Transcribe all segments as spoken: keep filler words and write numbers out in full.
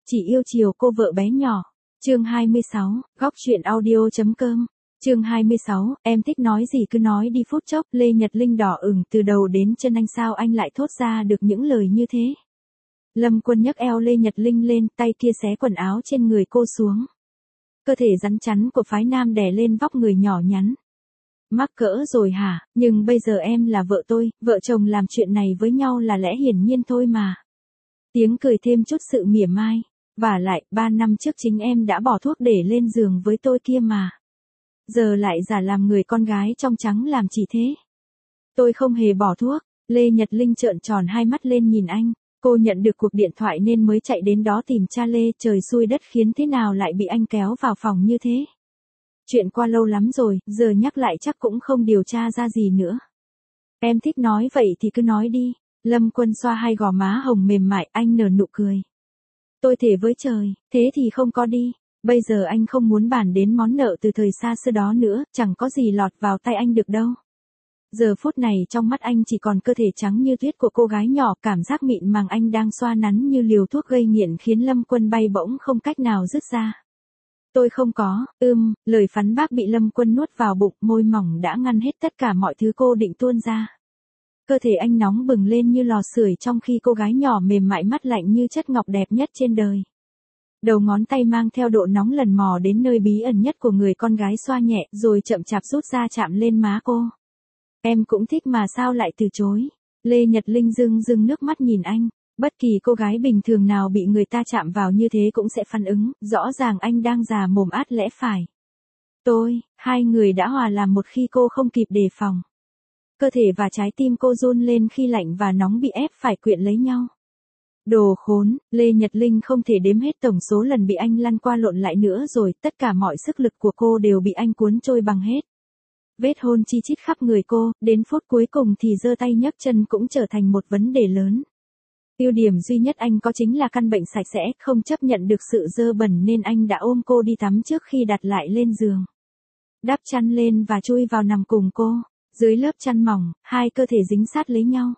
chỉ yêu chiều cô vợ bé nhỏ. Chương hai mươi sáu, góc truyện audio chấm com. Chương hai mươi sáu, em thích nói gì cứ nói đi. Phút chốc, Lê Nhật Linh đỏ ửng từ đầu đến chân. Anh sao anh lại thốt ra được những lời như thế? Lâm Quân nhấc eo Lê Nhật Linh lên, tay kia xé quần áo trên người cô xuống. Cơ thể rắn chắn của phái nam đè lên vóc người nhỏ nhắn. Mắc cỡ rồi hả? Nhưng bây giờ em là vợ tôi, vợ chồng làm chuyện này với nhau là lẽ hiển nhiên thôi mà. Tiếng cười thêm chút sự mỉa mai. Vả lại, ba năm trước chính em đã bỏ thuốc để lên giường với tôi kia mà. Giờ lại giả làm người con gái trong trắng làm chỉ thế. Tôi không hề bỏ thuốc. Lê Nhật Linh trợn tròn hai mắt lên nhìn anh. Cô nhận được cuộc điện thoại nên mới chạy đến đó tìm cha Lê. Trời xui đất khiến thế nào lại bị anh kéo vào phòng như thế. Chuyện qua lâu lắm rồi, giờ nhắc lại chắc cũng không điều tra ra gì nữa. Em thích nói vậy thì cứ nói đi. Lâm Quân xoa hai gò má hồng mềm mại, anh nở nụ cười. Tôi thề với trời, thế thì không có đi. Bây giờ anh không muốn bàn đến món nợ từ thời xa xưa đó nữa, chẳng có gì lọt vào tay anh được đâu. Giờ phút này trong mắt anh chỉ còn cơ thể trắng như tuyết của cô gái nhỏ, cảm giác mịn màng anh đang xoa nắn như liều thuốc gây nghiện khiến Lâm Quân bay bổng không cách nào dứt ra. Tôi không có, ưm, lời phắn bác bị Lâm Quân nuốt vào bụng, môi mỏng đã ngăn hết tất cả mọi thứ cô định tuôn ra. Cơ thể anh nóng bừng lên như lò sưởi trong khi cô gái nhỏ mềm mại mắt lạnh như chất ngọc đẹp nhất trên đời. Đầu ngón tay mang theo độ nóng lần mò đến nơi bí ẩn nhất của người con gái xoa nhẹ rồi chậm chạp rút ra chạm lên má cô. Em cũng thích mà sao lại từ chối. Lê Nhật Linh rưng rưng nước mắt nhìn anh. Bất kỳ cô gái bình thường nào bị người ta chạm vào như thế cũng sẽ phản ứng, rõ ràng anh đang già mồm át lẽ phải. Tôi, hai người đã hòa làm một khi cô không kịp đề phòng. Cơ thể và trái tim cô run lên khi lạnh và nóng bị ép phải quyện lấy nhau. Đồ khốn, Lê Nhật Linh không thể đếm hết tổng số lần bị anh lăn qua lộn lại nữa rồi, tất cả mọi sức lực của cô đều bị anh cuốn trôi bằng hết. Vết hôn chi chít khắp người cô, đến phút cuối cùng thì giơ tay nhấc chân cũng trở thành một vấn đề lớn. Ưu điểm duy nhất anh có chính là căn bệnh sạch sẽ, không chấp nhận được sự dơ bẩn nên anh đã ôm cô đi tắm trước khi đặt lại lên giường. Đắp chăn lên và chui vào nằm cùng cô. Dưới lớp chăn mỏng, hai cơ thể dính sát lấy nhau.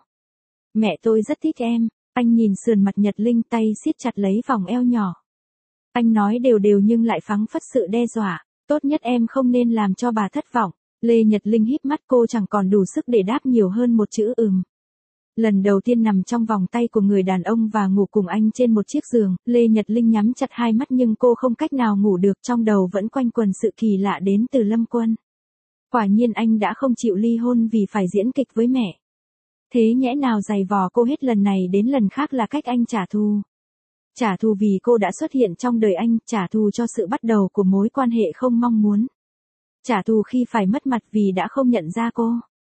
Mẹ tôi rất thích em. Anh nhìn sườn mặt Nhật Linh, tay siết chặt lấy vòng eo nhỏ. Anh nói đều đều nhưng lại phắng phất sự đe dọa. Tốt nhất em không nên làm cho bà thất vọng. Lê Nhật Linh híp mắt, cô chẳng còn đủ sức để đáp nhiều hơn một chữ ừm. Lần đầu tiên nằm trong vòng tay của người đàn ông và ngủ cùng anh trên một chiếc giường, Lê Nhật Linh nhắm chặt hai mắt nhưng cô không cách nào ngủ được, trong đầu vẫn quanh quẩn sự kỳ lạ đến từ Lâm Quân. Quả nhiên anh đã không chịu ly hôn vì phải diễn kịch với mẹ. Thế nhẽ nào giày vò cô hết lần này đến lần khác là cách anh trả thù. Trả thù vì cô đã xuất hiện trong đời anh, trả thù cho sự bắt đầu của mối quan hệ không mong muốn. Trả thù khi phải mất mặt vì đã không nhận ra cô.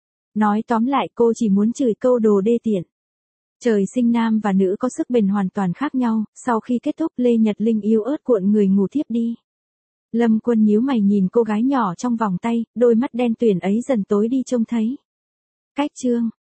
Nói tóm lại cô chỉ muốn chửi câu đồ đê tiện. Trời sinh nam và nữ có sức bền hoàn toàn khác nhau, sau khi kết thúc Lê Nhật Linh yếu ớt cuộn người ngủ thiếp đi. Lâm Quân nhíu mày nhìn cô gái nhỏ trong vòng tay, đôi mắt đen tuyền ấy dần tối đi trông thấy. Cách chương